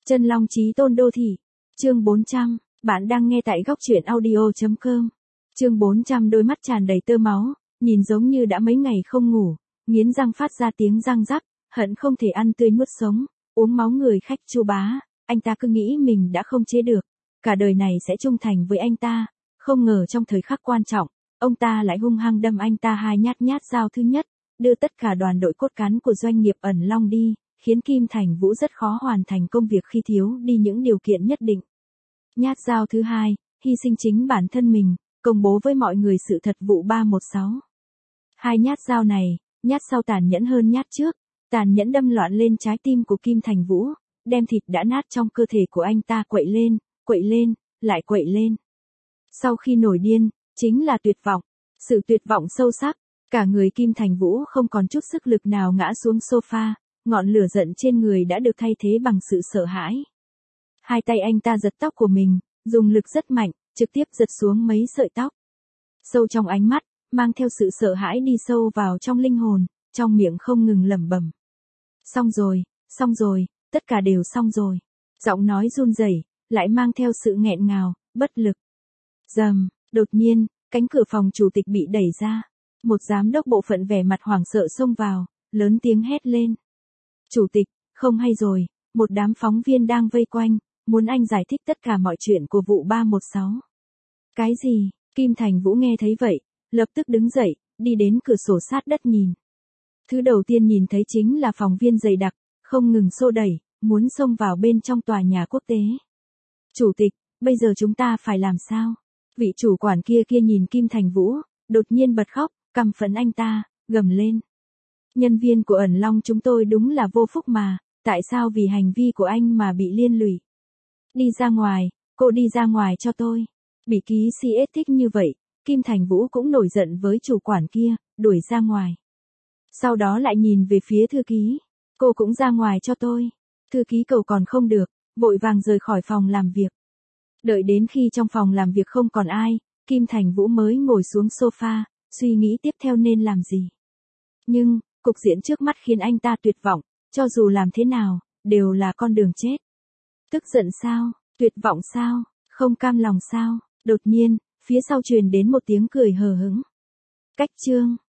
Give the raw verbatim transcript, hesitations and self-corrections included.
Chân Long Chí Tôn Đô Thị. Chương bốn trăm, bạn đang nghe tại góc truyện audio chấm com. Chương bốn trăm đôi mắt tràn đầy tơ máu, nhìn giống như đã mấy ngày không ngủ, nghiến răng phát ra tiếng răng rắc, hận không thể ăn tươi nuốt sống, uống máu người khách Chu Bá, anh ta cứ nghĩ mình đã không chế được, cả đời này sẽ trung thành với anh ta, không ngờ trong thời khắc quan trọng, ông ta lại hung hăng đâm anh ta hai nhát nhát dao thứ nhất, đưa tất cả đoàn đội cốt cán của doanh nghiệp Ẩn Long đi, khiến Kim Thành Vũ rất khó hoàn thành công việc khi thiếu đi những điều kiện nhất định. Nhát dao thứ hai, hy sinh chính bản thân mình, công bố với mọi người sự thật vụ ba một sáu. Hai nhát dao này, nhát sau tàn nhẫn hơn nhát trước, tàn nhẫn đâm loạn lên trái tim của Kim Thành Vũ, đem thịt đã nát trong cơ thể của anh ta quậy lên, quậy lên, lại quậy lên. Sau khi nổi điên, chính là tuyệt vọng, sự tuyệt vọng sâu sắc, cả người Kim Thành Vũ không còn chút sức lực nào ngã xuống sofa, ngọn lửa giận trên người đã được thay thế bằng sự sợ hãi. Hai tay anh ta giật tóc của mình, dùng lực rất mạnh, trực tiếp giật xuống mấy sợi tóc. Sâu trong ánh mắt, mang theo sự sợ hãi đi sâu vào trong linh hồn, trong miệng không ngừng lẩm bẩm. Xong rồi, xong rồi, tất cả đều xong rồi. Giọng nói run rẩy, lại mang theo sự nghẹn ngào, bất lực. Rầm, đột nhiên, cánh cửa phòng chủ tịch bị đẩy ra. Một giám đốc bộ phận vẻ mặt hoảng sợ xông vào, lớn tiếng hét lên. Chủ tịch, không hay rồi, một đám phóng viên đang vây quanh, muốn anh giải thích tất cả mọi chuyện của vụ ba một sáu. Cái gì? Kim Thành Vũ nghe thấy vậy, lập tức đứng dậy, đi đến cửa sổ sát đất nhìn. Thứ đầu tiên nhìn thấy chính là phóng viên dày đặc, không ngừng xô đẩy, muốn xông vào bên trong tòa nhà quốc tế. Chủ tịch, bây giờ chúng ta phải làm sao? Vị chủ quản kia kia nhìn Kim Thành Vũ, đột nhiên bật khóc, căm phẫn anh ta, gầm lên. Nhân viên của Ẩn Long chúng tôi đúng là vô phúc mà, tại sao vì hành vi của anh mà bị liên lụy? Đi ra ngoài, cô đi ra ngoài cho tôi. Bị ký xê ét thích như vậy, Kim Thành Vũ cũng nổi giận với chủ quản kia, đuổi ra ngoài. Sau đó lại nhìn về phía thư ký, cô cũng ra ngoài cho tôi. Thư ký cầu còn không được, vội vàng rời khỏi phòng làm việc. Đợi đến khi trong phòng làm việc không còn ai, Kim Thành Vũ mới ngồi xuống sofa, suy nghĩ tiếp theo nên làm gì. Nhưng, cục diện trước mắt khiến anh ta tuyệt vọng, cho dù làm thế nào, đều là con đường chết. Tức giận sao? Tuyệt vọng sao? Không cam lòng sao? Đột nhiên, phía sau truyền đến một tiếng cười hờ hững. Cách chương.